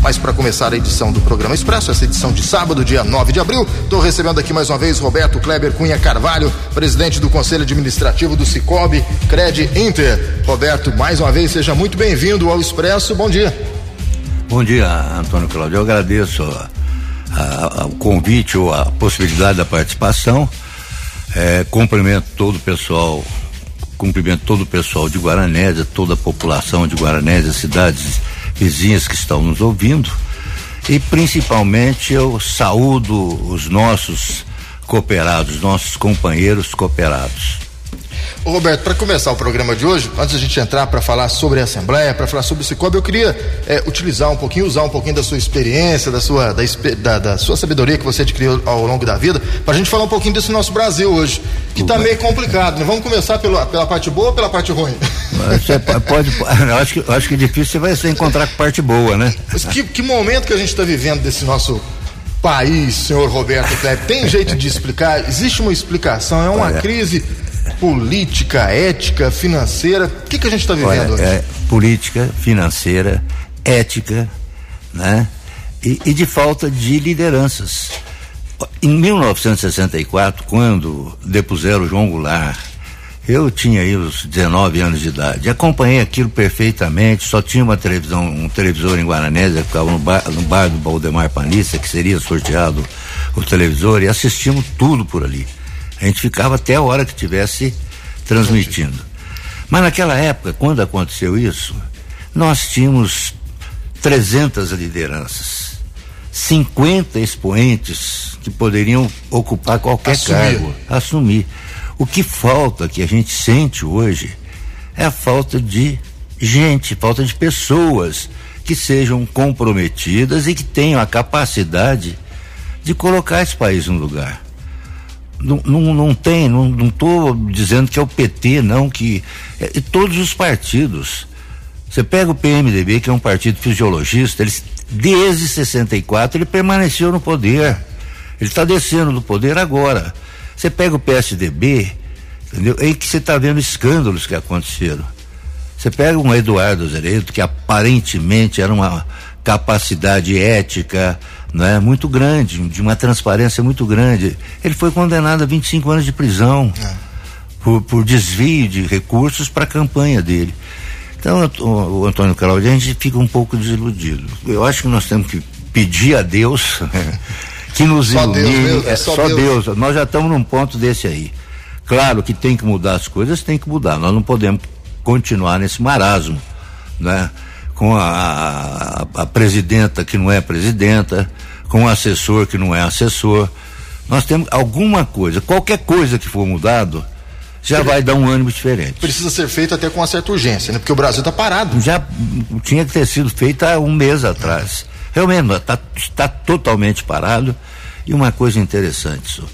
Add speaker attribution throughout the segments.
Speaker 1: Mas para começar a edição do programa Expresso, essa edição de sábado, dia 9 de abril, estou recebendo aqui mais uma vez Roberto Kleber Cunha Carvalho, presidente do Conselho Administrativo do Sicoob Cred Inter. Roberto, mais uma vez, seja muito bem-vindo ao Expresso. Bom dia.
Speaker 2: Bom dia, Antônio Cláudio. Eu agradeço o convite ou a possibilidade da participação. Cumprimento todo o pessoal de Guaranésia, toda a população de Guaranésia, cidades vizinhas que estão nos ouvindo, e principalmente eu saúdo os nossos cooperados, nossos companheiros cooperados.
Speaker 1: Ô Roberto, para começar o programa de hoje, antes da gente entrar para falar sobre a Assembleia, para falar sobre o Sicoob, eu queria usar um pouquinho da sua experiência, da sua sabedoria que você adquiriu ao longo da vida, para a gente falar um pouquinho desse nosso Brasil hoje, que está meio complicado, né? Vamos começar pela parte boa ou pela parte ruim?
Speaker 2: Você pode, eu acho que é difícil você encontrar com parte boa, né?
Speaker 1: Mas que momento que a gente está vivendo desse nosso país, senhor Roberto Kleber? Tem jeito de explicar? Existe uma explicação? É uma crise política, ética, financeira? O que a gente está vivendo hoje?
Speaker 2: Política, financeira, ética, né? E de falta de lideranças. Em 1964, quando depuseram João Goulart, eu tinha aí os 19 anos de idade, acompanhei aquilo perfeitamente, só tinha um televisor em Guaranésia, que ficava no bar do Valdemar Panissa, que seria sorteado o televisor, e assistimos tudo por ali. A gente ficava até a hora que estivesse transmitindo. Mas naquela época, quando aconteceu isso, nós tínhamos 300 lideranças, 50 expoentes que poderiam ocupar qualquer cargo, assumir. O que falta, que a gente sente hoje, é a falta de gente, falta de pessoas que sejam comprometidas e que tenham a capacidade de colocar esse país no lugar. Não estou dizendo que é o PT, não, todos os partidos. Você pega o PMDB, que é um partido fisiologista, desde 64 ele permaneceu no poder, ele está descendo do poder agora. Você pega o PSDB, entendeu? É aí que você está vendo escândalos que aconteceram. Você pega um Eduardo Azeredo, que aparentemente era uma capacidade ética, né, muito grande, de uma transparência muito grande. Ele foi condenado a 25 anos de prisão por desvio de recursos para a campanha dele. Então, o Antônio Cláudio, a gente fica um pouco desiludido. Eu acho que nós temos que pedir a Deus que nos ilumine. Só Deus. Nós já estamos num ponto desse aí. Claro que tem que mudar as coisas, tem que mudar. Nós não podemos continuar nesse marasmo, né? Com a presidenta que não é presidenta, com o assessor que não é assessor. Nós temos alguma coisa, qualquer coisa que for mudado, já vai dar um ânimo diferente.
Speaker 1: Precisa ser feito até com uma certa urgência, né? Porque o Brasil está parado.
Speaker 2: Já tinha que ter sido feito há um mês atrás. Realmente, está totalmente parado. E uma coisa interessante, senhor,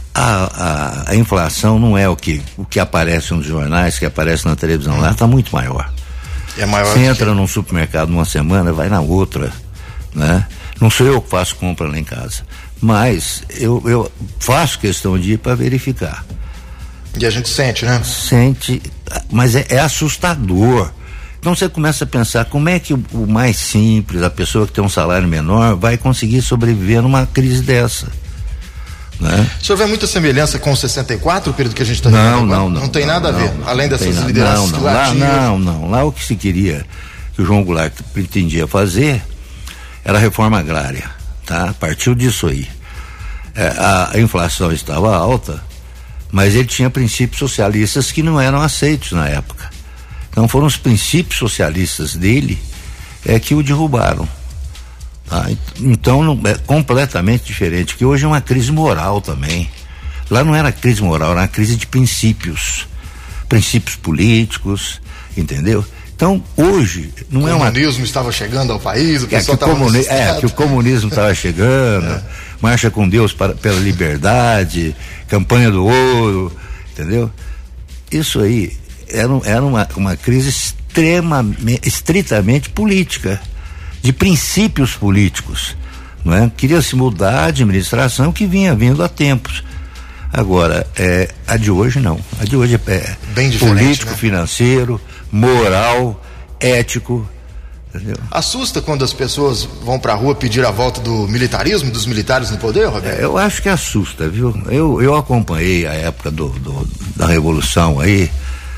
Speaker 2: a inflação não é o que aparece nos jornais, que aparece na televisão, lá está muito maior.
Speaker 1: É maior.
Speaker 2: Você entra num supermercado numa semana, vai na outra, né? Não sou eu que faço compra lá em casa, mas eu faço questão de ir para verificar.
Speaker 1: E a gente sente, né?
Speaker 2: Sente, mas é assustador. Então você começa a pensar como é que o mais simples, a pessoa que tem um salário menor, vai conseguir sobreviver numa crise dessa, né?
Speaker 1: O senhor vê muita semelhança com o 64, o período que a gente está vivendo?
Speaker 2: Não
Speaker 1: tem nada a ver, além dessas lideranças que lá tinham. Lá o que se queria, que o João Goulart pretendia fazer, era a reforma agrária, tá? Partiu disso aí. A inflação estava alta, mas ele tinha princípios socialistas que não eram aceitos na época. Então foram os princípios socialistas dele que o derrubaram. Então é completamente diferente, porque hoje é uma crise moral também. Lá não era crise moral, era uma crise de princípios políticos, entendeu? Então hoje não é uma... O comunismo estava chegando ao país, o pessoal estava
Speaker 2: que o comunismo estava chegando, marcha com Deus pela liberdade, campanha do ouro, entendeu? Isso aí era uma crise estritamente política, de princípios políticos, não é? Queria se mudar a administração que vinha vindo há tempos. Agora, a de hoje não. A de hoje é
Speaker 1: bem
Speaker 2: político,
Speaker 1: né?
Speaker 2: financeiro, moral, ético, Entendeu?
Speaker 3: Assusta quando as pessoas vão pra rua pedir a volta do militarismo, dos militares no poder, Roberto?
Speaker 2: Eu acho que assusta, viu? Eu acompanhei a época da Revolução aí.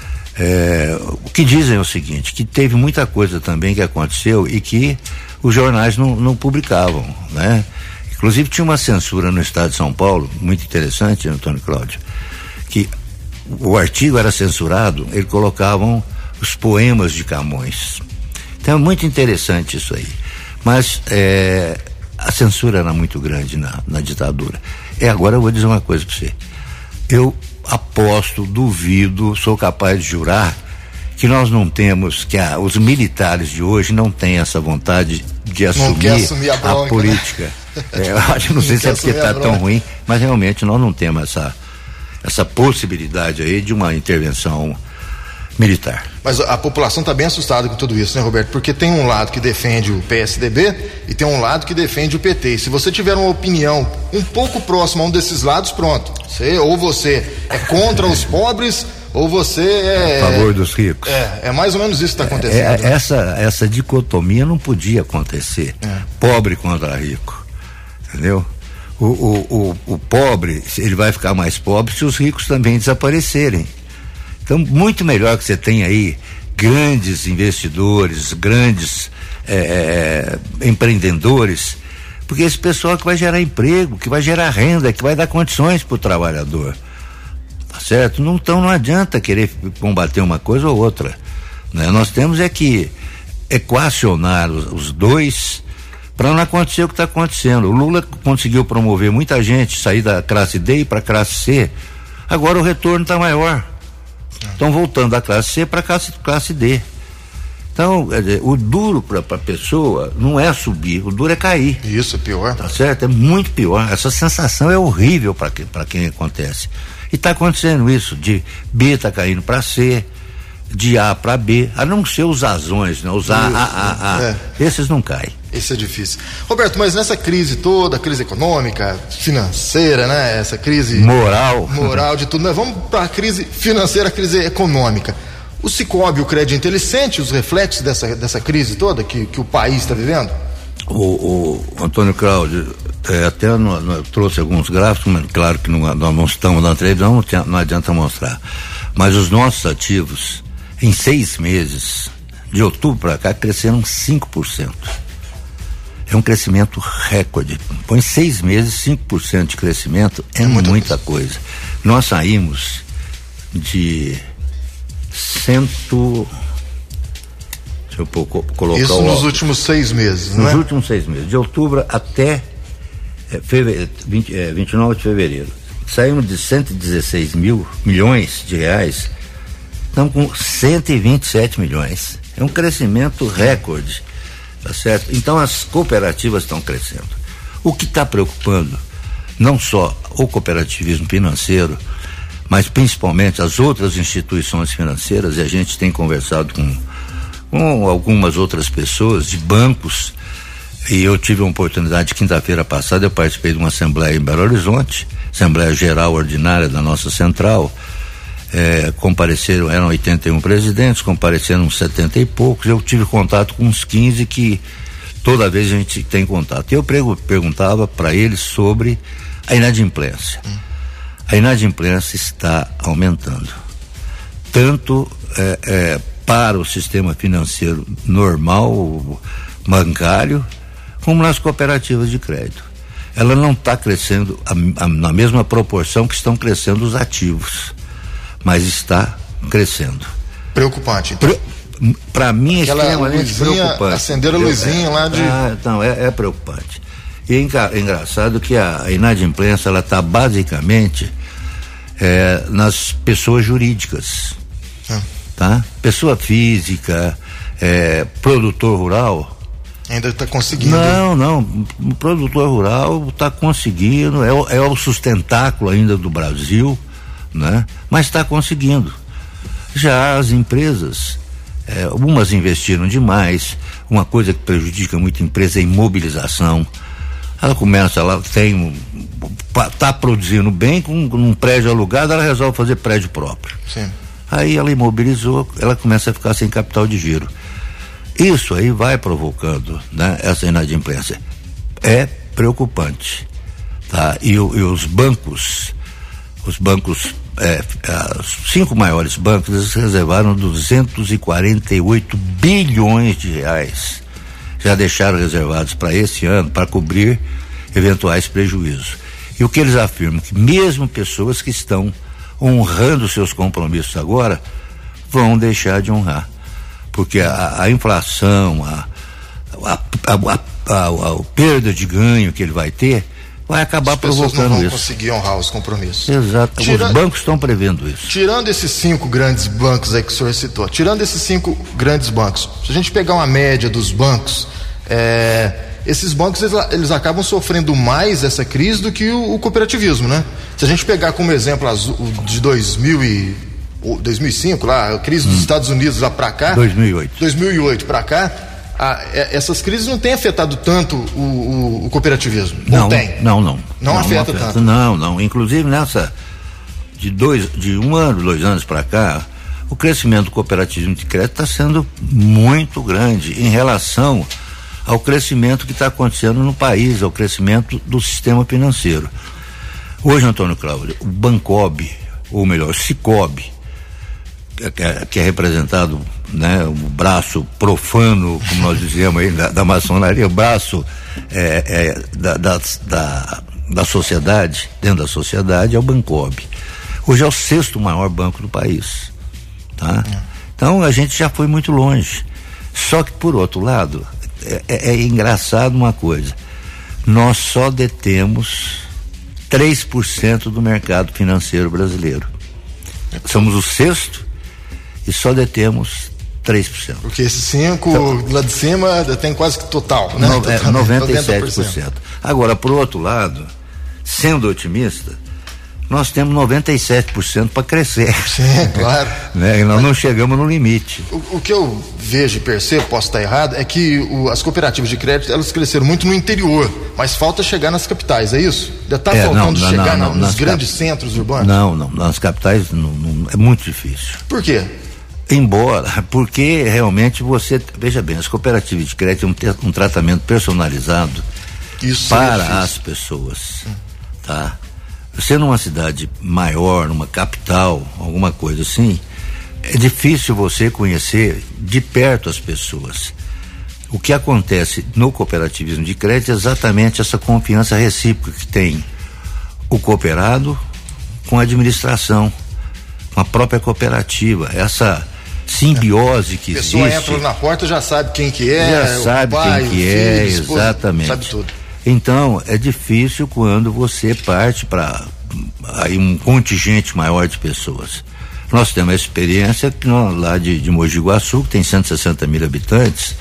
Speaker 2: O que dizem é o seguinte, que teve muita coisa também que aconteceu e que os jornais não publicavam, né? Inclusive tinha uma censura no estado de São Paulo, muito interessante, Antônio Cláudio, que o artigo era censurado, eles colocavam os poemas de Camões. Então é muito interessante isso aí. Mas a censura era muito grande na ditadura. Agora eu vou dizer uma coisa para você. Eu aposto, duvido, sou capaz de jurar que nós não temos, que os militares de hoje não têm essa vontade de assumir a política. Né? Eu acho, não sei se é porque está tão ruim, mas realmente nós não temos essa possibilidade aí de uma intervenção militar.
Speaker 3: Mas a população está bem assustada com tudo isso, né, Roberto? Porque tem um lado que defende o PSDB e tem um lado que defende o PT. E se você tiver uma opinião um pouco próxima a um desses lados, pronto. Ou você é contra os pobres, ou você é
Speaker 2: a favor dos ricos.
Speaker 3: É mais ou menos isso que está acontecendo.
Speaker 2: Essa dicotomia não podia acontecer. Pobre contra rico. Entendeu? O pobre, ele vai ficar mais pobre se os ricos também desaparecerem. Então, muito melhor que você tenha aí grandes investidores, grandes empreendedores, porque esse pessoal que vai gerar emprego, que vai gerar renda, que vai dar condições para o trabalhador. Tá certo? Então não adianta querer combater uma coisa ou outra. Né? Nós temos que equacionar os dois para não acontecer o que está acontecendo. O Lula conseguiu promover muita gente, sair da classe D e para a classe C. Agora o retorno está maior. Estão voltando da classe C para a classe D. Então, o duro para a pessoa não é subir, o duro é cair.
Speaker 3: Isso é pior.
Speaker 2: Tá certo? É muito pior. Essa sensação é horrível para quem acontece. E está acontecendo isso, de B tá caindo para C, de A para B, a não ser os azões, né? Os A. Esses não caem.
Speaker 3: Esse é difícil. Roberto, mas nessa crise toda, crise econômica, financeira, né? Essa crise moral de tudo, né? Vamos para a crise financeira, a crise econômica. O Cicobi, o Crédito, ele sente os reflexos dessa crise toda que o país está vivendo?
Speaker 2: O Antônio Cláudio, até eu trouxe alguns gráficos, mas claro que nós não estamos na televisão, não adianta mostrar. Mas os nossos ativos, em 6 meses, de outubro para cá, cresceram 5%. É um crescimento recorde. Põe 6 meses, 5% de crescimento é muita coisa. Nós saímos de deixa eu colocar
Speaker 3: isso nos últimos 6 meses,
Speaker 2: nos últimos 6 meses, de outubro até 29 de fevereiro. Saímos de 116 milhões de reais, estamos com 127 milhões. É um crescimento recorde. Tá certo? Então as cooperativas estão crescendo. O que está preocupando não só o cooperativismo financeiro, mas principalmente as outras instituições financeiras, e a gente tem conversado com algumas outras pessoas de bancos, e eu tive uma oportunidade, quinta-feira passada, eu participei de uma assembleia em Belo Horizonte, Assembleia Geral Ordinária da nossa central. Compareceram, eram 81 presidentes, compareceram uns 70 e poucos. Eu tive contato com uns 15 que toda vez a gente tem contato. Eu perguntava para eles sobre a inadimplência. A inadimplência está aumentando, tanto para o sistema financeiro normal, bancário, como nas cooperativas de crédito. Ela não está crescendo na mesma proporção que estão crescendo os ativos, mas está crescendo.
Speaker 3: Preocupante. Então.
Speaker 2: Para mim é extremamente preocupante.
Speaker 3: Acender a luzinha lá de...
Speaker 2: Então, é preocupante. E é engraçado que a inadimplência, ela está basicamente nas pessoas jurídicas. Tá? Pessoa física, produtor rural...
Speaker 3: Ainda está conseguindo?
Speaker 2: Não, o produtor rural está conseguindo, é o sustentáculo ainda do Brasil, né? Mas está conseguindo. Já as empresas, algumas investiram demais. Uma coisa que prejudica muito a empresa é a imobilização. Ela está produzindo bem, com um prédio alugado, ela resolve fazer prédio próprio.
Speaker 3: Sim.
Speaker 2: Aí ela imobilizou, ela começa a ficar sem capital de giro. Isso aí vai provocando, né, essa inadimplência. É preocupante, tá? E os bancos, os 5 maiores bancos, eles reservaram 248 bilhões de reais. Já deixaram reservados para esse ano, para cobrir eventuais prejuízos. E o que eles afirmam? Que mesmo pessoas que estão honrando seus compromissos agora, vão deixar de honrar. Porque a inflação, a perda de ganho que ele vai ter, vai acabar provocando isso. As pessoas não vão
Speaker 3: conseguir honrar os compromissos.
Speaker 2: Exato. Os bancos estão prevendo isso.
Speaker 3: Tirando esses 5 grandes bancos aí que o senhor citou, tirando esses 5 grandes bancos, se a gente pegar uma média dos bancos, esses bancos eles acabam sofrendo mais essa crise do que o cooperativismo, né? Se a gente pegar como exemplo o de 2005 lá, a crise dos Estados Unidos lá para cá, 2008 para cá, essas crises não têm afetado tanto o cooperativismo. Não afeta tanto.
Speaker 2: Não. Inclusive nessa de 1 ano, 2 anos para cá, o crescimento do cooperativismo de crédito está sendo muito grande em relação ao crescimento que está acontecendo no país, ao crescimento do sistema financeiro. Hoje, Antônio Cláudio, o Bancob, ou melhor, Sicob, que é representado, né, o braço profano, como nós dizemos aí, da maçonaria, o braço da sociedade, dentro da sociedade, é o Bancob. Hoje é o 6º maior banco do país, tá? Então a gente já foi muito longe. Só que, por outro lado, é engraçado uma coisa: nós só detemos 3% do mercado financeiro brasileiro. Somos o 6º e só detemos 3%.
Speaker 3: Porque esses 5 lá de cima tem quase que total, né?
Speaker 2: 97%. Agora, por outro lado, sendo otimista, nós temos 97% para crescer.
Speaker 3: Sim, claro.
Speaker 2: Né? E nós não chegamos no limite.
Speaker 3: O que eu vejo e percebo, posso estar errado, é que as cooperativas de crédito, elas cresceram muito no interior, mas falta chegar nas capitais, é isso? Ainda está faltando chegar nos grandes centros urbanos?
Speaker 2: Não, nas capitais é muito difícil.
Speaker 3: Por quê?
Speaker 2: Porque realmente veja bem, as cooperativas de crédito têm um tratamento personalizado para as pessoas, tá? Você numa cidade maior, numa capital, alguma coisa assim, é difícil você conhecer de perto as pessoas. O que acontece no cooperativismo de crédito é exatamente essa confiança recíproca que tem o cooperado com a administração, com a própria cooperativa, essa simbiose que existe. A pessoa
Speaker 3: entra na porta, já sabe quem que é,
Speaker 2: já sabe quem que é, exatamente.
Speaker 3: Sabe tudo.
Speaker 2: Então, é difícil quando você parte para um contingente maior de pessoas. Nós temos a experiência que lá de Mogi Guaçu, que tem 160 mil habitantes,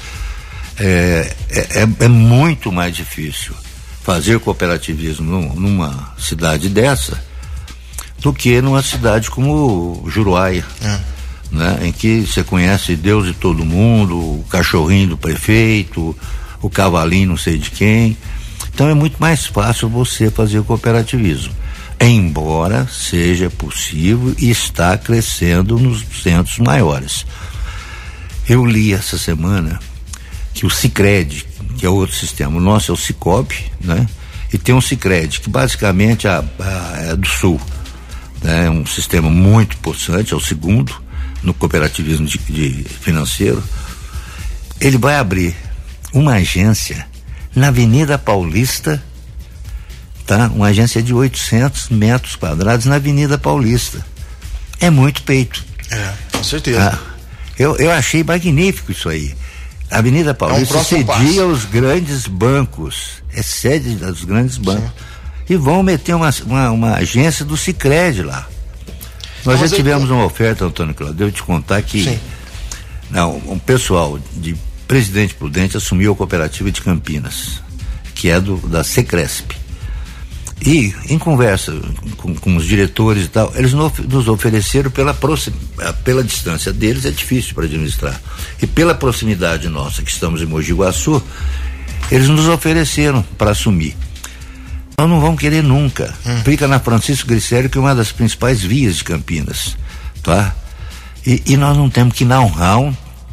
Speaker 2: é muito mais difícil fazer cooperativismo numa cidade dessa do que numa cidade como Juruáia, né? Em que você conhece Deus e todo mundo, o cachorrinho do prefeito, o cavalinho não sei de quem. Então é muito mais fácil você fazer o cooperativismo, embora seja possível e está crescendo nos centros maiores. Eu li essa semana que o Sicredi, que é outro sistema, o nosso é o Sicob, né? E tem um Sicredi que basicamente é do Sul, né? É um sistema muito possante, é o 2º no cooperativismo de financeiro. Ele vai abrir uma agência na Avenida Paulista, tá? Uma agência de 800 metros quadrados na Avenida Paulista. É muito peito.
Speaker 3: Com certeza.
Speaker 2: Eu achei magnífico isso aí. A Avenida Paulista cedia aos grandes bancos, é sede dos grandes bancos. Sim. E vão meter uma agência do Sicredi lá. Nós já tivemos uma oferta, Antônio Cláudio, devo te contar que um pessoal de Presidente Prudente assumiu a cooperativa de Campinas, que é da Secresp. E, em conversa com os diretores e tal, eles nos ofereceram pela distância deles, é difícil para administrar. E pela proximidade nossa, que estamos em Mogi Guaçu, eles nos ofereceram para assumir. Nós não vamos querer nunca. Fica na Francisco Glicério, que é uma das principais vias de Campinas, tá? E nós não temos que know-how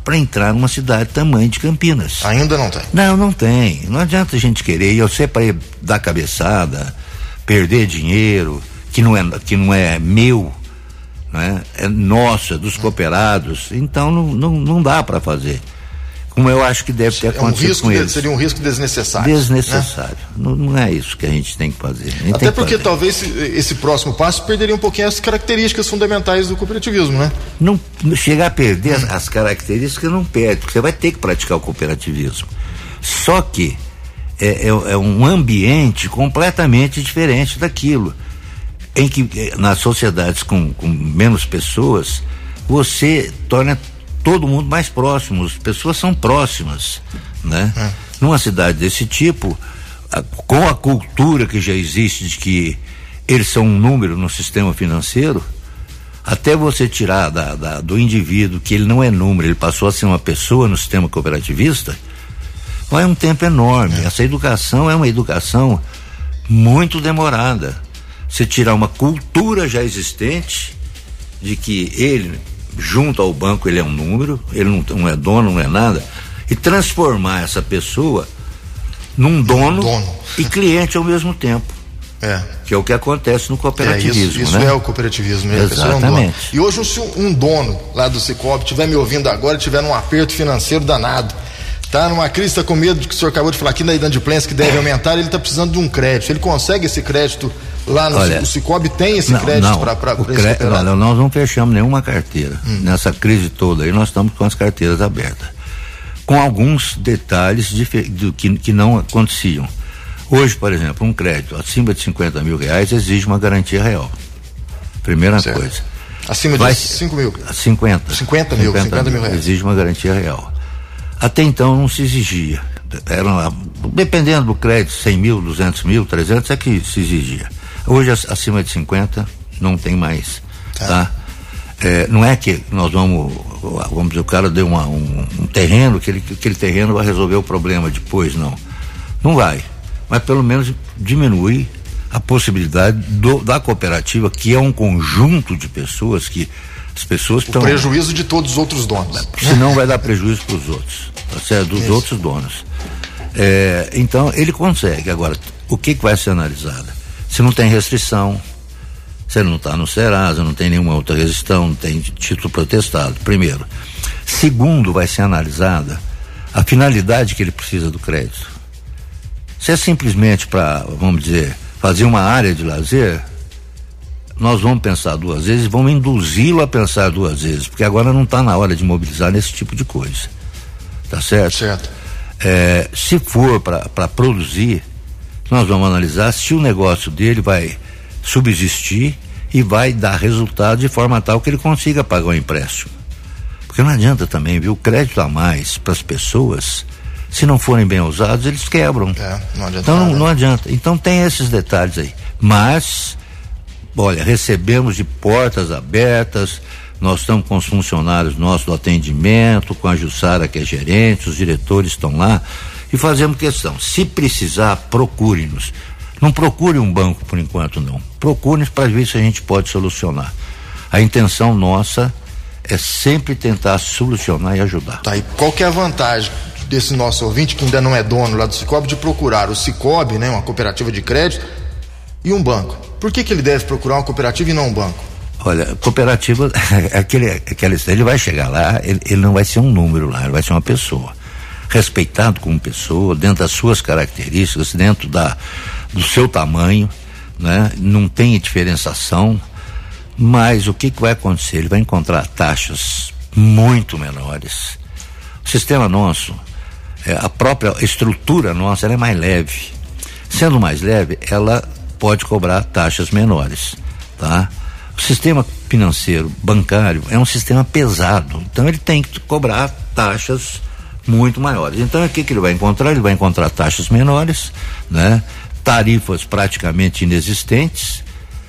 Speaker 2: para entrar numa cidade tamanho de Campinas.
Speaker 3: Ainda não tem?
Speaker 2: Não tem. Não adianta a gente querer, e eu sei para dar cabeçada, perder dinheiro, que não é meu, né? É nosso, é dos cooperados, então não dá para fazer. Como eu acho que deve ter acontecido com eles.
Speaker 3: Seria um risco desnecessário.
Speaker 2: Desnecessário. Né? Não é isso que a gente tem que fazer.
Speaker 3: Até porque talvez esse próximo passo perderia um pouquinho as características fundamentais do cooperativismo, né?
Speaker 2: Não chegar a perder as características, não perde, porque você vai ter que praticar o cooperativismo. Só que é um ambiente completamente diferente daquilo, em que nas sociedades com menos pessoas, você torna todo mundo mais próximo, as pessoas são próximas, né? Numa cidade desse tipo, com a cultura que já existe de que eles são um número no sistema financeiro, até você tirar do indivíduo que ele não é número, ele passou a ser uma pessoa no sistema cooperativista, vai um tempo enorme. Essa educação é uma educação muito demorada. Você tirar uma cultura já existente de que ele, junto ao banco, ele é um número, ele não é dono, não é nada, e transformar essa pessoa num dono e cliente ao mesmo tempo. Que é o que acontece no cooperativismo.
Speaker 3: Isso, né? É o cooperativismo.
Speaker 2: Exatamente.
Speaker 3: E hoje, se um dono lá do Cicobi estiver me ouvindo agora, estiver num aperto financeiro danado, tá numa crise, está com medo de que o senhor acabou de falar aqui na inadimplência que deve aumentar, ele está precisando de um crédito. Ele consegue esse crédito lá no o Cicobi? Tem esse crédito para esse cooperado?
Speaker 2: Nós não fechamos nenhuma carteira. Nessa crise toda aí, nós estamos com as carteiras abertas, com alguns detalhes que não aconteciam. Hoje, por exemplo, um crédito acima de R$50 mil exige uma garantia real. Primeira coisa.
Speaker 3: Acima de 5 mil?
Speaker 2: 50 mil reais. Exige uma garantia real. Até então não se exigia. Dependendo do crédito, 100 mil, 200 mil, 300 é que se exigia. Hoje, acima de 50, não tem mais. Tá? Não é que nós vamos dizer, o cara deu um terreno, que aquele terreno vai resolver o problema depois, não vai, mas pelo menos diminui a possibilidade da cooperativa, que é um conjunto de pessoas que as pessoas estão...
Speaker 3: O prejuízo de todos os outros donos.
Speaker 2: Senão vai dar prejuízo para os outros, tá certo? Dos outros donos. Então ele consegue. Agora, o que vai ser analisado? Se não tem restrição, se ele não está no Serasa, não tem nenhuma outra restrição, não tem título protestado, primeiro. Segundo, vai ser analisada a finalidade que ele precisa do crédito. Se é simplesmente para, vamos dizer, fazer uma área de lazer, nós vamos pensar duas vezes, vamos induzi-lo a pensar duas vezes, porque agora não está na hora de mobilizar nesse tipo de coisa. Tá certo?
Speaker 3: Certo.
Speaker 2: Se for para produzir, nós vamos analisar se o negócio dele vai subsistir e vai dar resultado de forma tal que ele consiga pagar o empréstimo. Porque não adianta também, viu? O crédito a mais para as pessoas, se não forem bem usados, eles quebram.
Speaker 3: Não adianta.
Speaker 2: Então não adianta. Então tem esses detalhes aí. Mas, olha, recebemos de portas abertas, nós estamos com os funcionários nossos do atendimento, com a Jussara, que é gerente, os diretores estão lá, e fazemos questão. Se precisar, procure-nos. Não procure um banco por enquanto, não. Procure-nos para ver se a gente pode solucionar. A intenção nossa é sempre tentar solucionar e ajudar.
Speaker 3: Tá, e qual que é a vantagem desse nosso ouvinte que ainda não é dono lá do Cicobi de procurar o Cicobi, né, uma cooperativa de crédito, e um banco? Por que ele deve procurar uma cooperativa e não um banco?
Speaker 2: Olha, cooperativa, ele vai chegar lá, ele não vai ser um número lá, ele vai ser uma pessoa. Respeitado como pessoa, dentro das suas características, dentro do seu tamanho, né? Não tem diferenciação, mas o que vai acontecer? Ele vai encontrar taxas muito menores. O sistema nosso, a própria estrutura nossa, ela é mais leve. Sendo mais leve, ela pode cobrar taxas menores, tá? O sistema financeiro, bancário, é um sistema pesado, então ele tem que cobrar taxas muito maiores. Então o que ele vai encontrar? Ele vai encontrar taxas menores, né? Tarifas praticamente inexistentes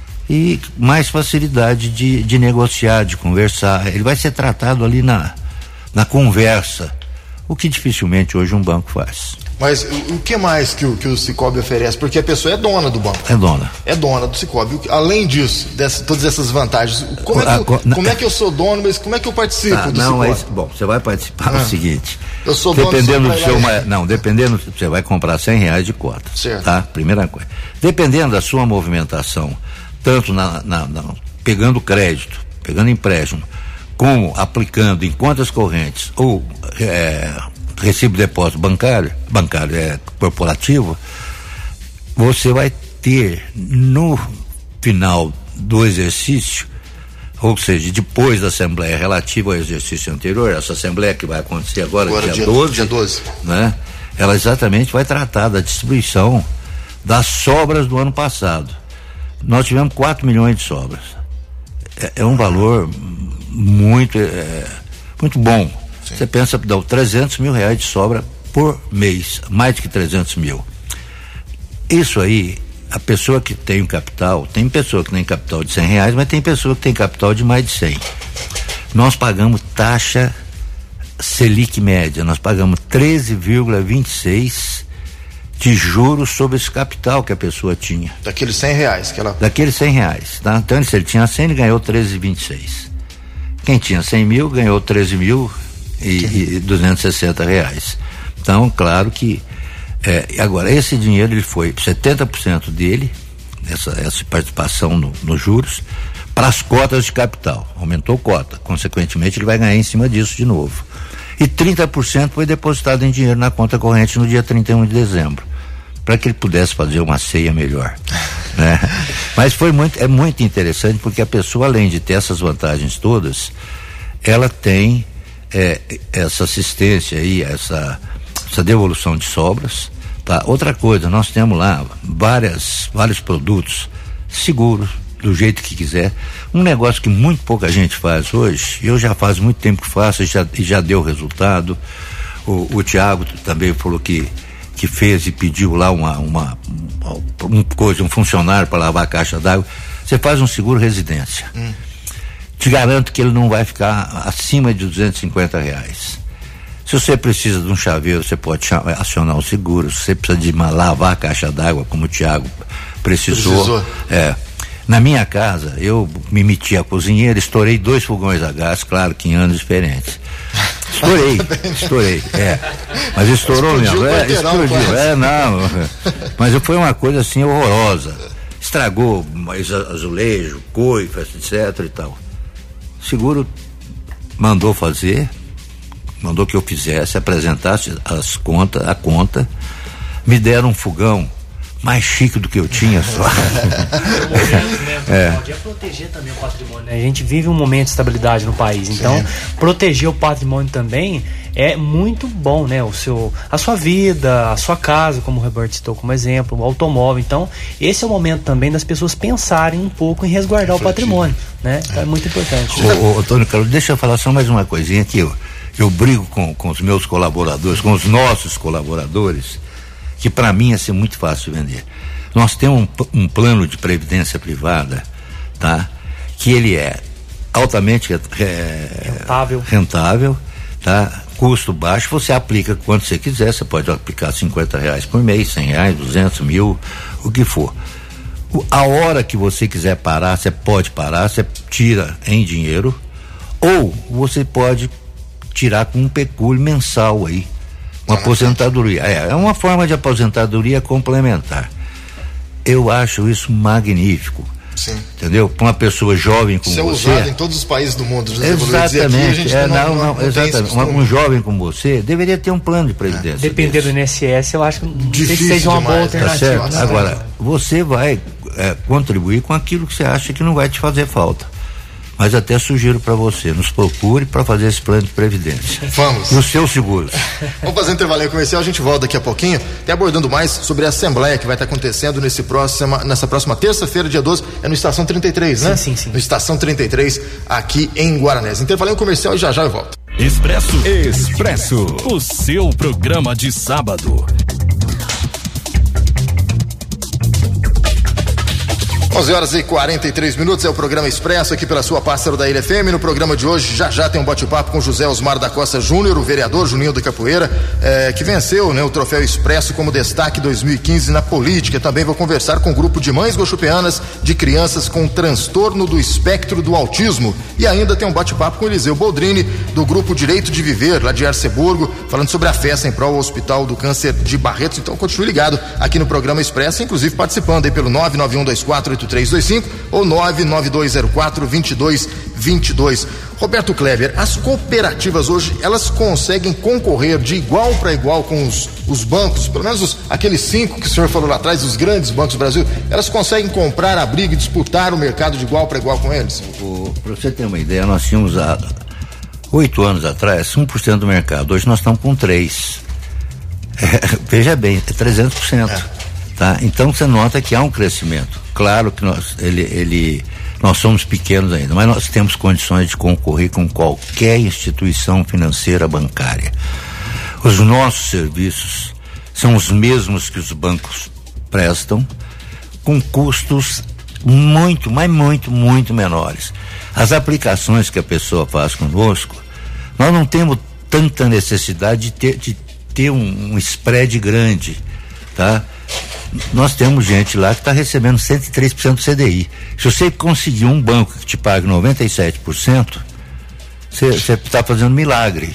Speaker 2: e mais facilidade de negociar, de conversar. Ele vai ser tratado ali na conversa, o que dificilmente hoje um banco faz.
Speaker 3: Mas o que mais que o Cicobi oferece? Porque a pessoa é dona do banco. É dona do Cicobi. Além disso, todas essas vantagens, como é que eu sou dono, mas como é que eu participo do Cicobi?
Speaker 2: Bom, você vai participar o seguinte.
Speaker 3: Eu sou
Speaker 2: dependendo do seu. Dependendo, você vai comprar R$100 de cota.
Speaker 3: Certo.
Speaker 2: Tá? Primeira coisa. Dependendo da sua movimentação, tanto pegando crédito, pegando empréstimo, como aplicando em contas correntes ou recibo de depósito bancário corporativo, você vai ter no final do exercício, ou seja, depois da assembleia relativa ao exercício anterior, essa assembleia que vai acontecer agora dia 12, né? Ela exatamente vai tratar da distribuição das sobras do ano passado. Nós tivemos 4 milhões de sobras. É um valor muito bom. Sim. Você pensa que dá R$300 mil de sobra por mês, mais do que 300 mil. Isso aí, a pessoa que tem o capital, tem pessoa que tem capital de R$100, mas tem pessoa que tem capital de mais de 100. Nós pagamos taxa Selic média, nós pagamos 13,26 de juros sobre esse capital que a pessoa tinha.
Speaker 3: Daqueles R$100
Speaker 2: Daqueles R$100, tá? Então, se ele tinha 100, ele ganhou 13,26. Quem tinha 100 mil ganhou 13.260 reais. Então, claro que agora, esse dinheiro, ele foi 70% dele, essa participação nos juros, para as cotas de capital. Aumentou cota, consequentemente ele vai ganhar em cima disso de novo. E 30% foi depositado em dinheiro na conta corrente no dia 31 de dezembro, para que ele pudesse fazer uma ceia melhor, né? Mas é muito interessante, porque a pessoa, além de ter essas vantagens todas, ela tem essa assistência aí, essa devolução de sobras, tá? Outra coisa, nós temos lá vários produtos seguros, do jeito que quiser. Um negócio que muito pouca gente faz hoje, eu já faz muito tempo que faço e já deu resultado. O Thiago também falou que fez e pediu lá um funcionário para lavar a caixa d'água. Você faz um seguro residência. Te garanto que ele não vai ficar acima de R$250. Se você precisa de um chaveiro, você pode acionar o seguro. Se você precisa de lavar a caixa d'água, como o Thiago precisou. Na minha casa, eu me meti a cozinheira, estourei 2 fogões a gás, claro que em anos diferentes. Estourei. Mas estourou mesmo. Explodiu. Mas foi uma coisa assim horrorosa. Estragou azulejo, coifas, etc e tal. O seguro mandou que eu fizesse, apresentasse a conta, me deram um fogão mais chique do que eu tinha só.
Speaker 4: É proteger também o patrimônio, né? A gente vive um momento de estabilidade no país, então proteger o patrimônio também é muito bom, né? A sua vida, a sua casa, como o Roberto citou como exemplo, o automóvel. Então, esse é o momento também das pessoas pensarem um pouco em resguardar o patrimônio, né? Então, é muito importante.
Speaker 2: Ô, Tony Carlos, deixa eu falar só mais uma coisinha aqui. Eu brigo com os meus colaboradores, com os nossos colaboradores, que para mim ia ser muito fácil vender. Nós temos um plano de previdência privada, tá? Que ele é altamente rentável, tá? Custo baixo, você aplica quanto você quiser, você pode aplicar R$50 por mês, R$100, 200, 1.000, o que for. A hora que você quiser parar, você pode parar, você tira em dinheiro, ou você pode tirar com um pecúlio mensal aí, uma aposentadoria. É uma forma de aposentadoria complementar. Eu acho isso magnífico.
Speaker 3: Sim.
Speaker 2: Entendeu? Para uma pessoa jovem como você.
Speaker 3: Isso é usado em todos os países do mundo.
Speaker 2: Exatamente. Um jovem como você deveria ter um plano de previdência.
Speaker 4: Depender do INSS, eu acho que seja uma boa alternativa.
Speaker 2: Tá. Agora, você vai contribuir com aquilo que você acha que não vai te fazer falta. Mas até sugiro para você, nos procure para fazer esse plano de previdência.
Speaker 3: Vamos.
Speaker 2: Nos seus seguros.
Speaker 3: Vamos fazer um intervalinho comercial, a gente volta daqui a pouquinho, até abordando mais sobre a assembleia que vai estar acontecendo nessa próxima terça-feira, dia 12, no Estação 33, né?
Speaker 4: Sim.
Speaker 3: No Estação 33, aqui em Guaranésia. Intervalinho comercial e já eu volto.
Speaker 5: Expresso, o seu programa de sábado.
Speaker 3: 11h43, é o programa Expresso aqui pela sua Pássaro da Ilha FM. No programa de hoje, já tem um bate-papo com José Osmar da Costa Júnior, o vereador Juninho da Capoeira, que venceu, né, o troféu Expresso como destaque 2015 na política. Também vou conversar com o grupo de mães guaxupeanas de crianças com transtorno do espectro do autismo. E ainda tem um bate-papo com o Eliseu Boldrini, do grupo Direito de Viver, lá de Arceburgo, falando sobre a festa em prol do Hospital do Câncer de Barretos. Então continue ligado aqui no programa Expresso, inclusive participando aí pelo 991248325 ou 99204-2222. Roberto Kleber, as cooperativas hoje, elas conseguem concorrer de igual para igual com os bancos, pelo menos aqueles 5 que o senhor falou lá atrás, os grandes bancos do Brasil, elas conseguem comprar a briga e disputar o mercado de igual para igual com eles?
Speaker 2: Para você ter uma ideia, nós tínhamos há 8 anos atrás 1% do mercado, hoje nós estamos com 3%. Veja bem, é 300%. Tá? Então você nota que há um crescimento. Claro que nós somos pequenos ainda, mas nós temos condições de concorrer com qualquer instituição financeira bancária. Os nossos serviços são os mesmos que os bancos prestam, com custos muito menores. As aplicações que a pessoa faz conosco, nós não temos tanta necessidade de ter um spread grande, tá? Nós temos gente lá que está recebendo 103% do CDI. Se você conseguir um banco que te pague 97%, você está fazendo milagre,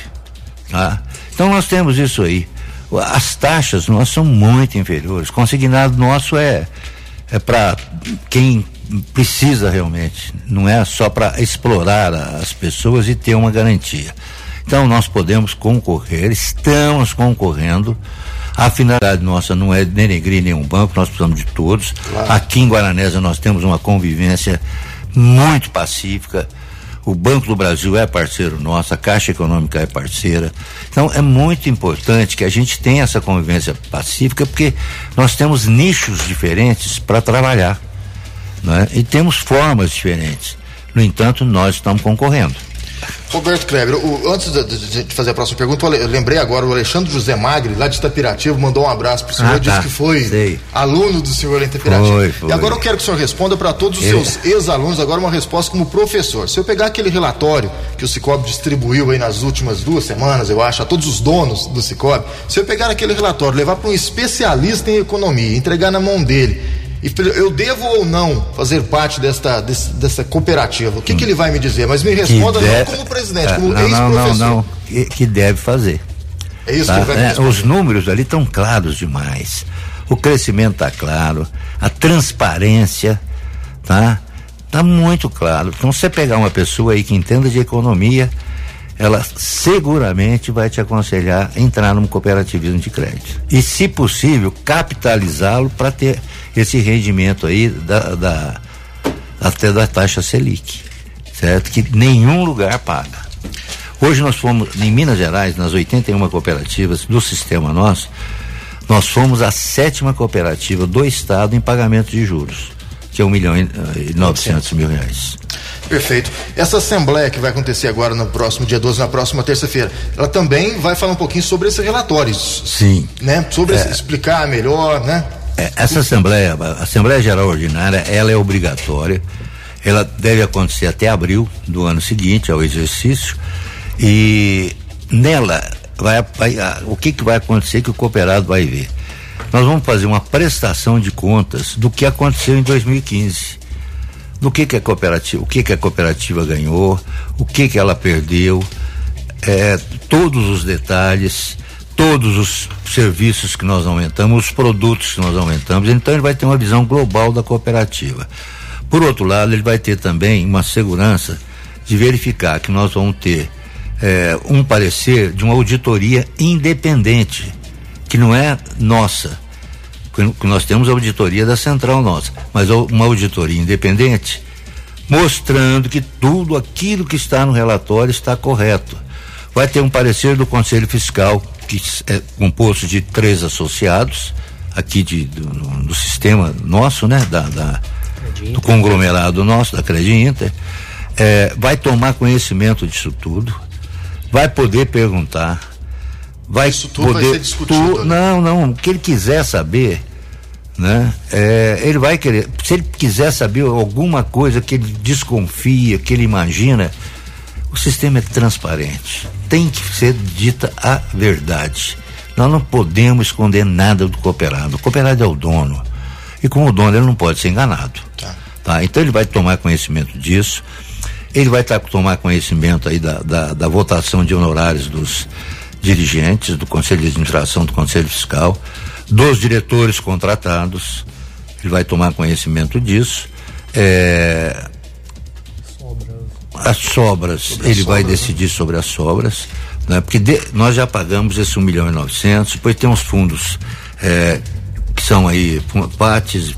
Speaker 2: tá? Então nós temos isso aí. As taxas nossas são muito inferiores. Consignado nosso é para quem precisa realmente, não é só para explorar as pessoas e ter uma garantia. Então nós podemos concorrer, estamos concorrendo. A finalidade nossa não é denegrir nenhum banco, nós precisamos de todos. Claro. Aqui em Guaranésia nós temos uma convivência muito pacífica. O Banco do Brasil é parceiro nosso, a Caixa Econômica é parceira. Então é muito importante que a gente tenha essa convivência pacífica, porque nós temos nichos diferentes para trabalhar, né? E temos formas diferentes. No entanto, nós estamos concorrendo.
Speaker 3: Roberto Kleber, antes de fazer a próxima pergunta, eu lembrei agora, o Alexandre José Magri, lá de Itapiratiba, mandou um abraço para o senhor, disse que foi aluno do senhor lá em Itapiratiba. Foi. E agora eu quero que o senhor responda para todos os seus ex-alunos, agora uma resposta como professor. Se eu pegar aquele relatório que o Sicob distribuiu aí nas últimas 2 semanas, eu acho, a todos os donos do Sicob, se eu pegar aquele relatório, levar para um especialista em economia, entregar na mão dele, eu devo ou não fazer parte dessa cooperativa? O que ele vai me dizer? Mas me responda não como presidente, como ex-professor.
Speaker 2: Não, que deve fazer.
Speaker 3: É isso, tá? Que ele vai me responder.
Speaker 2: Os números ali estão claros demais. O crescimento está claro, a transparência, tá muito claro. Então, se você pegar uma pessoa aí que entenda de economia, ela seguramente vai te aconselhar a entrar num cooperativismo de crédito. E, se possível, capitalizá-lo para ter esse rendimento aí até da taxa Selic, certo? Que nenhum lugar paga. Hoje nós fomos, em Minas Gerais, nas 81 cooperativas do sistema nosso, nós fomos a 7ª cooperativa do estado em pagamento de juros, que é R$1.900.000.
Speaker 3: Perfeito. Essa assembleia que vai acontecer agora no próximo dia 12, na próxima terça-feira, ela também vai falar um pouquinho sobre esses relatórios.
Speaker 2: Sim.
Speaker 3: Né? Sobre explicar melhor, né?
Speaker 2: Essa Assembleia Geral Ordinária, ela é obrigatória, ela deve acontecer até abril do ano seguinte ao exercício, e nela o que vai acontecer que o cooperado vai ver? Nós vamos fazer uma prestação de contas do que aconteceu em 2015, do que a cooperativa, o que a cooperativa ganhou, o que ela perdeu, todos os detalhes, todos os serviços que nós aumentamos, os produtos que nós aumentamos. Então ele vai ter uma visão global da cooperativa. Por outro lado, ele vai ter também uma segurança de verificar que nós vamos ter um parecer de uma auditoria independente, que não é nossa, que nós temos a auditoria da central nossa, mas uma auditoria independente, mostrando que tudo aquilo que está no relatório está correto. Vai ter um parecer do Conselho Fiscal, que é composto de 3 associados, aqui do sistema nosso, né? Do conglomerado nosso, da Crediinter, vai tomar conhecimento disso tudo, vai poder perguntar,
Speaker 3: isso tudo vai ser discutido.
Speaker 2: Não, o que ele quiser saber, né? Ele vai querer, se ele quiser saber alguma coisa que ele desconfia, que ele imagina, o sistema é transparente, tem que ser dita a verdade. Nós não podemos esconder nada do cooperado. O cooperado é o dono, e como o dono ele não pode ser enganado, tá? Então ele vai tomar conhecimento disso, ele vai tomar conhecimento aí da votação de honorários dos dirigentes, do Conselho de Administração, do Conselho Fiscal, dos diretores contratados, ele vai tomar conhecimento disso. As sobras, ele vai decidir sobre as sobras, né? Porque nós já pagamos esse 1.900.000, depois tem os fundos que são aí PATs,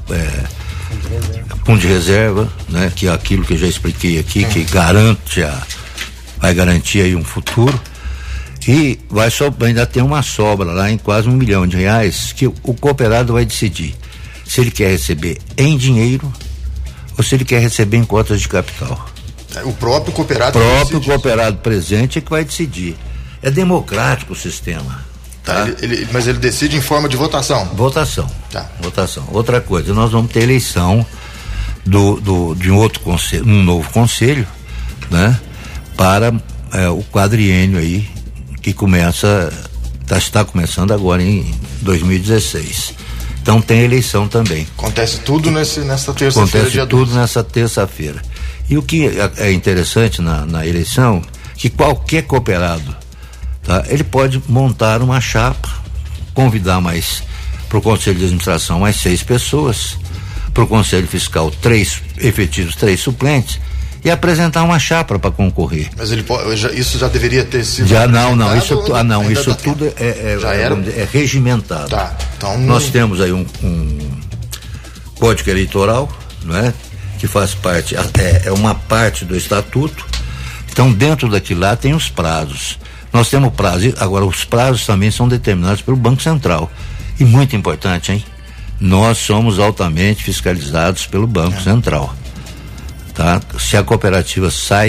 Speaker 2: fundo de reserva, né? Que é aquilo que eu já expliquei aqui, que vai garantir aí um futuro. E ainda tem uma sobra lá em quase R$1 milhão, que o cooperado vai decidir se ele quer receber em dinheiro ou se ele quer receber em cotas de capital.
Speaker 3: O próprio cooperado
Speaker 2: cooperado presente é que vai decidir. É democrático o sistema. Tá?
Speaker 3: Mas ele decide em forma de votação?
Speaker 2: Votação. Tá. Votação. Outra coisa, nós vamos ter eleição de um outro conselho, um novo conselho, né? Para o quadriênio aí, que está começando agora em 2016. Então tem eleição também.
Speaker 3: Acontece tudo nessa terça-feira.
Speaker 2: Acontece tudo nessa terça-feira. E o que é interessante na eleição, que qualquer cooperado, tá, ele pode montar uma chapa, convidar para o Conselho de Administração mais 6 pessoas, para o Conselho Fiscal 3 efetivos, 3 suplentes, e apresentar uma chapa para concorrer.
Speaker 3: Mas isso já deveria ter sido.
Speaker 2: Isso tudo é regimentado.
Speaker 3: Tá, então...
Speaker 2: Nós temos aí um código eleitoral, não é? Que faz parte, é uma parte do estatuto. Então dentro daquilo lá tem os prazos. Nós temos prazo, agora os prazos também são determinados pelo Banco Central. E muito importante, hein? Nós somos altamente fiscalizados pelo Banco Central. Tá? Se a cooperativa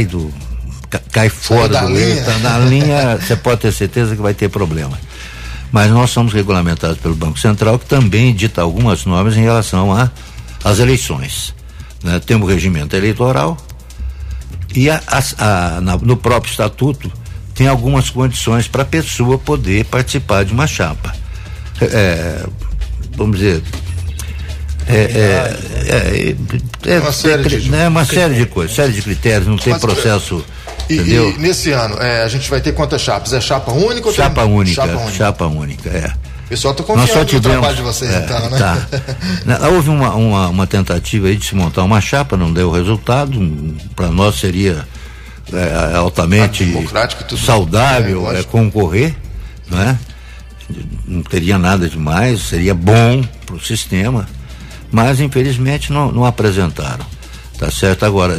Speaker 2: cai fora do linha, tá na linha, você pode ter certeza que vai ter problema. Mas nós somos regulamentados pelo Banco Central, que também dita algumas normas em relação às eleições, né? Temos o regimento eleitoral e no próprio estatuto tem algumas condições para a pessoa poder participar de uma chapa. Vamos dizer, uma série de coisas, série de critérios, não tem processo. Entendeu?
Speaker 3: E nesse ano, a gente vai ter quantas chapas? É chapa única ou
Speaker 2: chapa única,
Speaker 3: O pessoal está confiando no trabalho de vocês, então, né?
Speaker 2: Tá. Houve uma tentativa aí de se montar uma chapa, não deu resultado. Para nós seria altamente saudável concorrer, não é? Não teria nada demais, seria bom para o sistema, mas infelizmente não apresentaram, tá certo? Agora,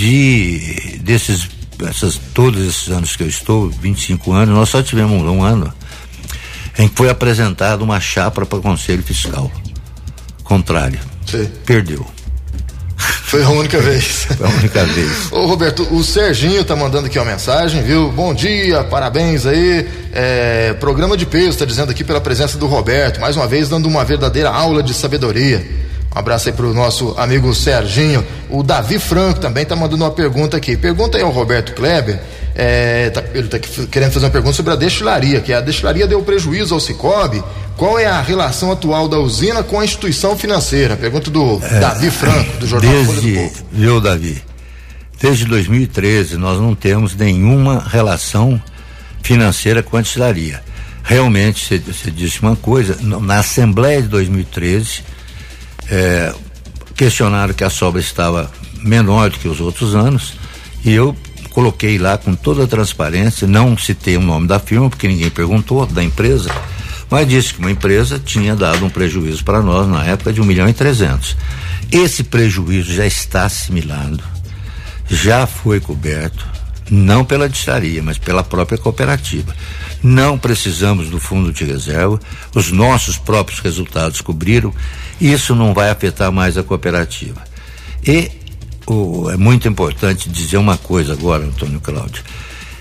Speaker 2: todos esses anos que eu estou, 25 anos, nós só tivemos um ano em que foi apresentada uma chapa para o Conselho Fiscal. Contrário.
Speaker 3: Sim.
Speaker 2: Perdeu.
Speaker 3: Foi a única vez.
Speaker 2: Foi a única vez.
Speaker 3: Ô Roberto, o Serginho tá mandando aqui uma mensagem, viu? Bom dia, parabéns aí. Programa de peso, tá dizendo aqui pela presença do Roberto, mais uma vez dando uma verdadeira aula de sabedoria. Um abraço aí pro nosso amigo Serginho. O Davi Franco também tá mandando uma pergunta aqui. Pergunta aí ao Roberto Kleber. Ele tá querendo fazer uma pergunta sobre a destilaria, que a destilaria deu prejuízo ao Sicob. Qual é a relação atual da usina com a instituição financeira? Pergunta do Davi Franco, do Jornal Folha do Povo.
Speaker 2: Viu, Davi? Desde 2013 nós não temos nenhuma relação financeira com a destilaria. Realmente, você disse uma coisa, na Assembleia de 2013, questionaram que a sobra estava menor do que os outros anos, e eu coloquei lá com toda a transparência, não citei o nome da firma, porque ninguém perguntou, da empresa, mas disse que uma empresa tinha dado um prejuízo para nós na época de 1.300.000. Esse prejuízo já está assimilado, já foi coberto, não pela destilaria, mas pela própria cooperativa. Não precisamos do fundo de reserva, os nossos próprios resultados cobriram, e isso não vai afetar mais a cooperativa. E é muito importante dizer uma coisa agora, Antônio Cláudio.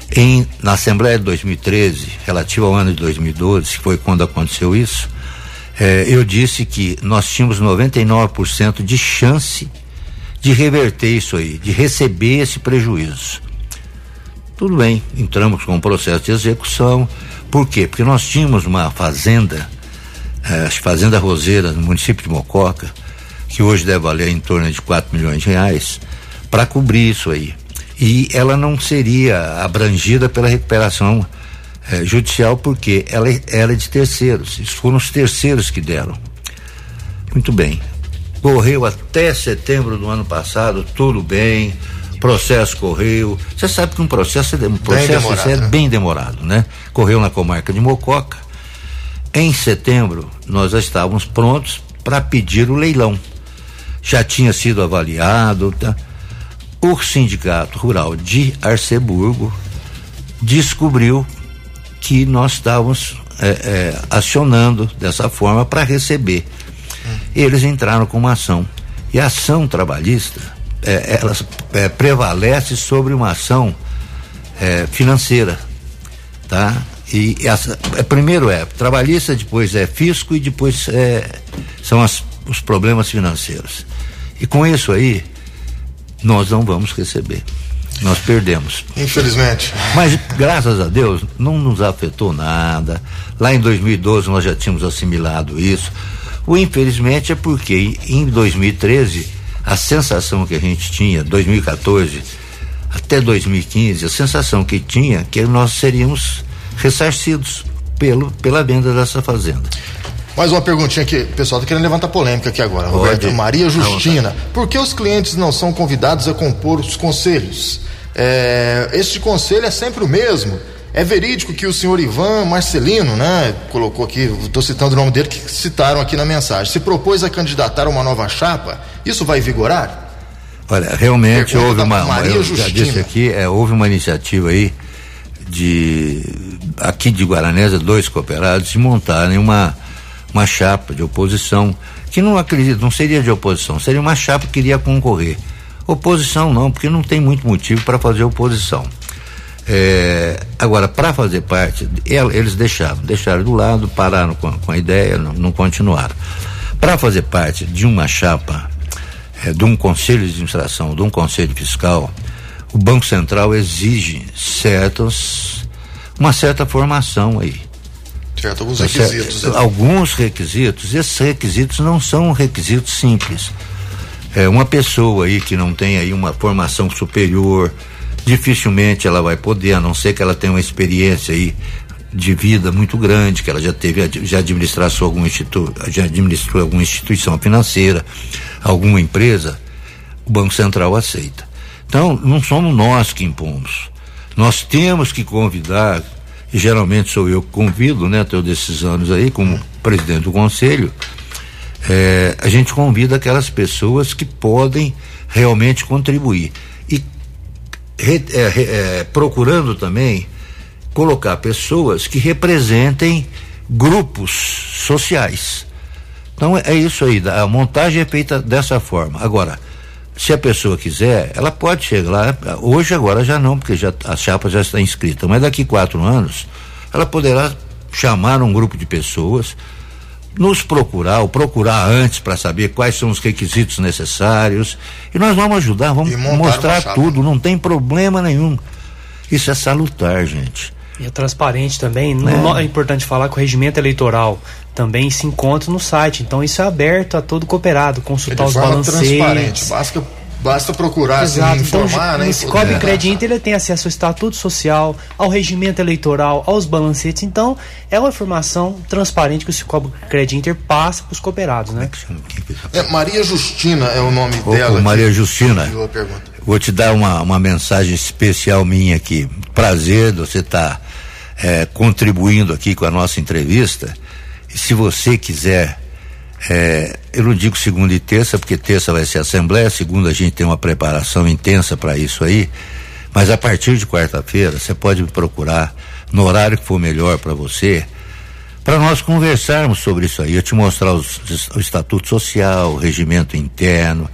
Speaker 2: Na Assembleia de 2013, relativa ao ano de 2012, que foi quando aconteceu isso, eu disse que nós tínhamos 99% de chance de reverter isso aí, de receber esse prejuízo. Tudo bem, entramos com um processo de execução. Por quê? Porque nós tínhamos uma fazenda, a Fazenda Roseira, no município de Mococa, que hoje deve valer em torno de 4 milhões de reais, para cobrir isso aí. E ela não seria abrangida pela recuperação judicial, porque ela é de terceiros. Isso foram os terceiros que deram. Muito bem. Correu até setembro do ano passado, tudo bem. Processo correu. Você sabe que um processo é bem demorado, né? Correu na comarca de Mococa. Em setembro, nós já estávamos prontos para pedir o leilão. Já tinha sido avaliado, tá? O Sindicato Rural de Arceburgo descobriu que nós estávamos acionando dessa forma para receber. Eles entraram com uma ação. E a ação trabalhista, ela prevalece sobre uma ação financeira, tá? E primeiro trabalhista, depois fisco e depois são os problemas financeiros. E com isso aí, nós não vamos receber. Nós perdemos.
Speaker 3: Infelizmente.
Speaker 2: Mas, graças a Deus, não nos afetou nada. Lá em 2012 nós já tínhamos assimilado isso. O infelizmente é porque em 2013, a sensação que a gente tinha, 2014 até 2015, a sensação que tinha que nós seríamos ressarcidos pela venda dessa fazenda.
Speaker 3: Mais uma perguntinha aqui, o pessoal está querendo levantar polêmica aqui agora. Roberto, Maria Justina, por que os clientes não são convidados a compor os conselhos? Este conselho é sempre o mesmo. É verídico que o senhor Ivan Marcelino, né, colocou aqui, estou citando o nome dele, que citaram aqui na mensagem, se propôs a candidatar a uma nova chapa, isso vai vigorar?
Speaker 2: Olha, realmente houve
Speaker 3: Maria Justina.
Speaker 2: Já disse aqui, houve uma iniciativa aí aqui de Guaranésia, 2 cooperados, de montarem uma chapa de oposição, que não acredito, não seria de oposição, seria uma chapa que iria concorrer. Oposição não, porque não tem muito motivo para fazer oposição. Agora, para fazer parte, eles deixaram do lado, pararam com a ideia, não continuaram. Para fazer parte de uma chapa, de um conselho de administração, de um conselho fiscal, o Banco Central exige uma certa formação aí.
Speaker 3: Certo, alguns requisitos.
Speaker 2: Alguns requisitos, esses requisitos não são requisitos simples. Uma pessoa aí que não tem aí uma formação superior, dificilmente ela vai poder, a não ser que ela tenha uma experiência aí de vida muito grande, que ela já administrou alguma instituição financeira, alguma empresa, o Banco Central aceita. Então, não somos nós que impomos. Nós temos que convidar, e geralmente sou eu que convido, né, todos esses anos aí, como presidente do conselho, a gente convida aquelas pessoas que podem realmente contribuir. E procurando também colocar pessoas que representem grupos sociais. Então é isso aí, a montagem é feita dessa forma. Agora, se a pessoa quiser, ela pode chegar lá, hoje agora já não, porque a chapa já está inscrita, mas daqui 4 anos ela poderá chamar um grupo de pessoas, nos procurar antes para saber quais são os requisitos necessários, e nós vamos ajudar, vamos mostrar tudo, não tem problema nenhum. Isso é salutar, gente.
Speaker 4: E é transparente também, é importante falar que o regimento eleitoral também se encontra no site, então isso é aberto a todo cooperado, consultar os balancetes.
Speaker 3: Transparente, basta procurar,
Speaker 4: exato,
Speaker 3: informar,
Speaker 4: então,
Speaker 3: né?
Speaker 4: O Cicobi Credinter, ele tem acesso ao estatuto social, ao regimento eleitoral, aos balancetes, então é uma informação transparente que o Cicobi Credinter passa para os cooperados, né?
Speaker 3: Maria Justina é o nome dela.
Speaker 2: Maria Justina, vou te dar uma mensagem especial minha aqui. Prazer de você estar contribuindo aqui com a nossa entrevista. E se você quiser, eu não digo segunda e terça, porque terça vai ser assembleia, segunda a gente tem uma preparação intensa para isso aí, mas a partir de quarta-feira você pode me procurar no horário que for melhor para você, para nós conversarmos sobre isso aí, eu te mostrar o estatuto social, o regimento interno,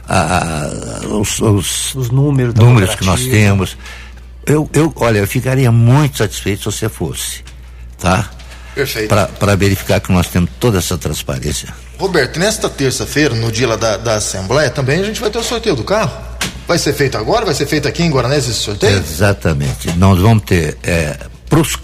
Speaker 4: os números
Speaker 2: que nós temos. Olha, eu ficaria muito satisfeito se você fosse, tá?
Speaker 3: Perfeito.
Speaker 2: Para verificar que nós temos toda essa transparência.
Speaker 3: Roberto, nesta terça-feira, no dia lá da Assembleia, também a gente vai ter o sorteio do carro. Vai ser feito agora? Vai ser feito aqui em Guaranés esse sorteio?
Speaker 2: Exatamente. Nós vamos ter para os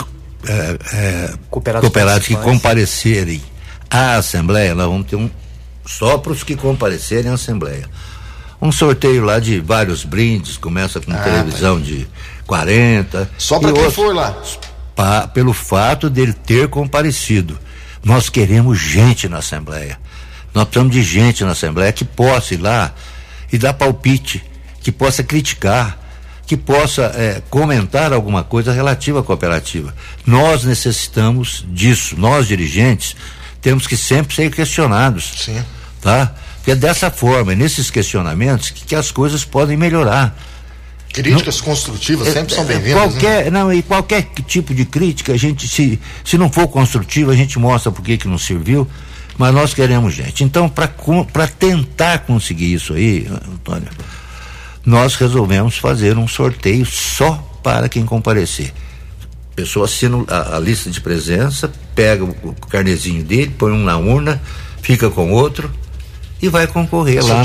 Speaker 2: cooperados que comparecerem à Assembleia, nós vamos ter só para os que comparecerem à Assembleia. Um sorteio lá de vários brindes, começa com televisão de 40.
Speaker 3: Só para quem for lá.
Speaker 2: Pelo fato dele ter comparecido. Nós queremos gente na Assembleia. Nós precisamos de gente na Assembleia que possa ir lá e dar palpite, que possa criticar, que possa comentar alguma coisa relativa à cooperativa. Nós necessitamos disso. Nós, dirigentes, temos que sempre ser questionados.
Speaker 3: Sim.
Speaker 2: Tá? Porque é dessa forma, nesses questionamentos, que as coisas podem melhorar.
Speaker 3: Críticas construtivas sempre são bem-vindas.
Speaker 2: E qualquer tipo de crítica, a gente, se não for construtiva, a gente mostra por que não serviu, mas nós queremos gente. Então, para tentar conseguir isso aí, Antônio, nós resolvemos fazer um sorteio só para quem comparecer. A pessoa assina a lista de presença, pega o carnezinho dele, põe um na urna, fica com outro e vai concorrer lá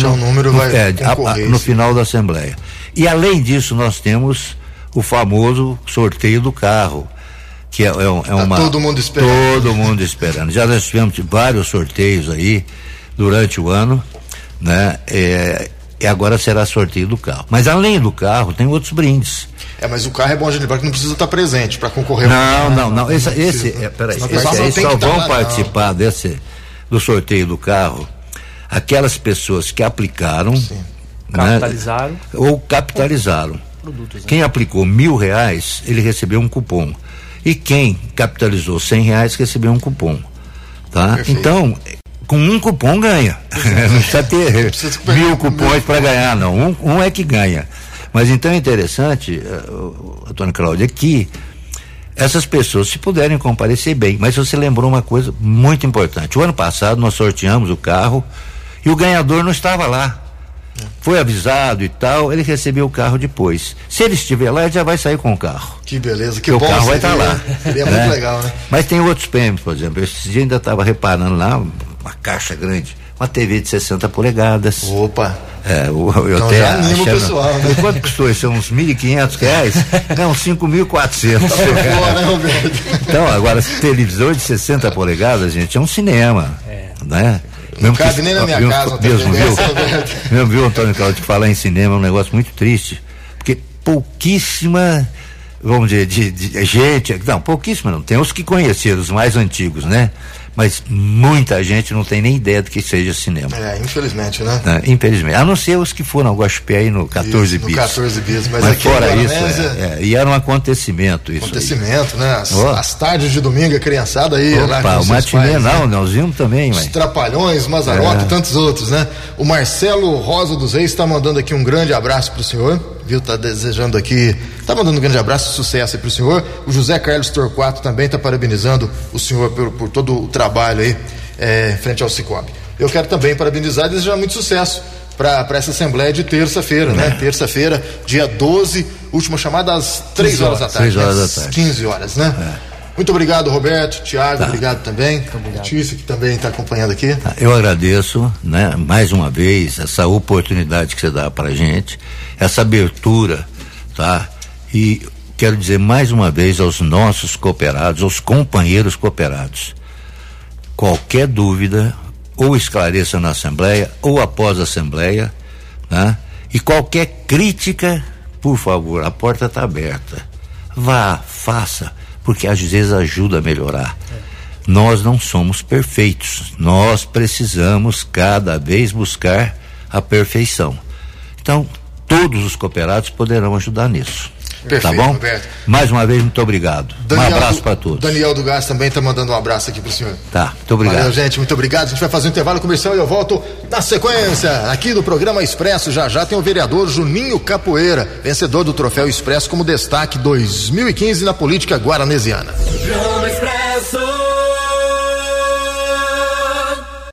Speaker 2: no final da Assembleia. E além disso, nós temos o famoso sorteio do carro, que é
Speaker 3: todo mundo esperando.
Speaker 2: Todo mundo esperando. Já nós tivemos vários sorteios aí durante o ano, né? E agora será sorteio do carro. Mas além do carro, tem outros brindes.
Speaker 3: Mas o carro é bom a gente lembrar que não precisa estar presente para concorrer.
Speaker 2: Não. Esse só vão participar do sorteio do carro aquelas pessoas que aplicaram. Sim.
Speaker 4: Capitalizaram.
Speaker 2: Ou capitalizaram. Produtos, né? Quem aplicou R$1.000, ele recebeu um cupom. E quem capitalizou R$100 recebeu um cupom. Tá? Então, com um cupom ganha. Não precisa ter 1.000 cupons para ganhar, não. Um é que ganha. Mas então é interessante, Antônio Cláudio, que essas pessoas, se puderem comparecer bem, mas você lembrou uma coisa muito importante. O ano passado nós sorteamos o carro e o ganhador não estava lá. Foi avisado e tal, ele recebeu o carro depois. Se ele estiver lá, ele já vai sair com o carro.
Speaker 3: Que beleza, que
Speaker 2: bom. O carro vai estar lá.
Speaker 3: Seria muito legal, né?
Speaker 2: Mas tem outros prêmios, por exemplo. Esse dia ainda estava reparando lá, uma caixa grande, uma TV de 60 polegadas.
Speaker 3: Opa!
Speaker 2: Eu
Speaker 3: então
Speaker 2: até
Speaker 3: já anima o pessoal, né?
Speaker 2: Quanto custou isso? Uns R$1.500? Não, 5.400. Então, agora, televisor de 60 polegadas, gente, é um cinema. Né?
Speaker 3: Não cabe nem na minha casa.
Speaker 2: Mesmo viu, Antônio Cláudio, falar em cinema é um negócio muito triste, porque pouquíssima, vamos dizer, de gente, não, pouquíssima não, tem os que conheceram, os mais antigos, né? Mas muita gente não tem nem ideia do que seja cinema.
Speaker 3: Infelizmente, né?
Speaker 2: Infelizmente, a não ser os que foram ao Guaxupé aí no 14 bis.
Speaker 3: No 14 bis, mas
Speaker 2: aqui fora isso, e era um acontecimento isso.
Speaker 3: Acontecimento, né? As tardes de domingo, a criançada aí.
Speaker 2: Opa, o matinê nós vimos também,
Speaker 3: Os Trapalhões, Mazzaropi e tantos outros, né? O Marcelo Rosa dos Reis está mandando aqui um grande abraço pro senhor, viu? Tá desejando aqui, tá mandando um grande abraço, sucesso aí pro senhor. O José Carlos Torquato também tá parabenizando o senhor por todo o trabalho aí frente ao Cicobi. Eu quero também parabenizar e desejar muito sucesso para essa assembleia de terça-feira, né? Terça-feira, dia 12, última chamada às 3 horas da tarde.
Speaker 2: 3 horas da tarde.
Speaker 3: 15 horas, né? Muito obrigado, Roberto, Tiago, obrigado também. Letícia, que também está acompanhando aqui.
Speaker 2: Eu agradeço, né, mais uma vez, essa oportunidade que você dá pra gente, essa abertura, tá? E quero dizer mais uma vez aos nossos cooperados, aos companheiros cooperados, qualquer dúvida, ou esclareça na Assembleia, ou após a Assembleia, né? E qualquer crítica, por favor, a porta está aberta. Vá, faça, porque às vezes ajuda a melhorar. Nós não somos perfeitos, nós precisamos cada vez buscar a perfeição. Então, todos os cooperados poderão ajudar nisso.
Speaker 3: Perfeito,
Speaker 2: tá bom?
Speaker 3: Roberto.
Speaker 2: Mais uma vez, muito obrigado. Um abraço para todos.
Speaker 3: Daniel do Gás também está mandando um abraço aqui pro senhor.
Speaker 2: Tá, muito obrigado.
Speaker 3: Valeu, gente, muito obrigado. A gente vai fazer um intervalo comercial e eu volto na sequência. Aqui no programa Expresso, já tem o vereador Juninho Capoeira, vencedor do Troféu Expresso como destaque 2015 na política guaranesiana.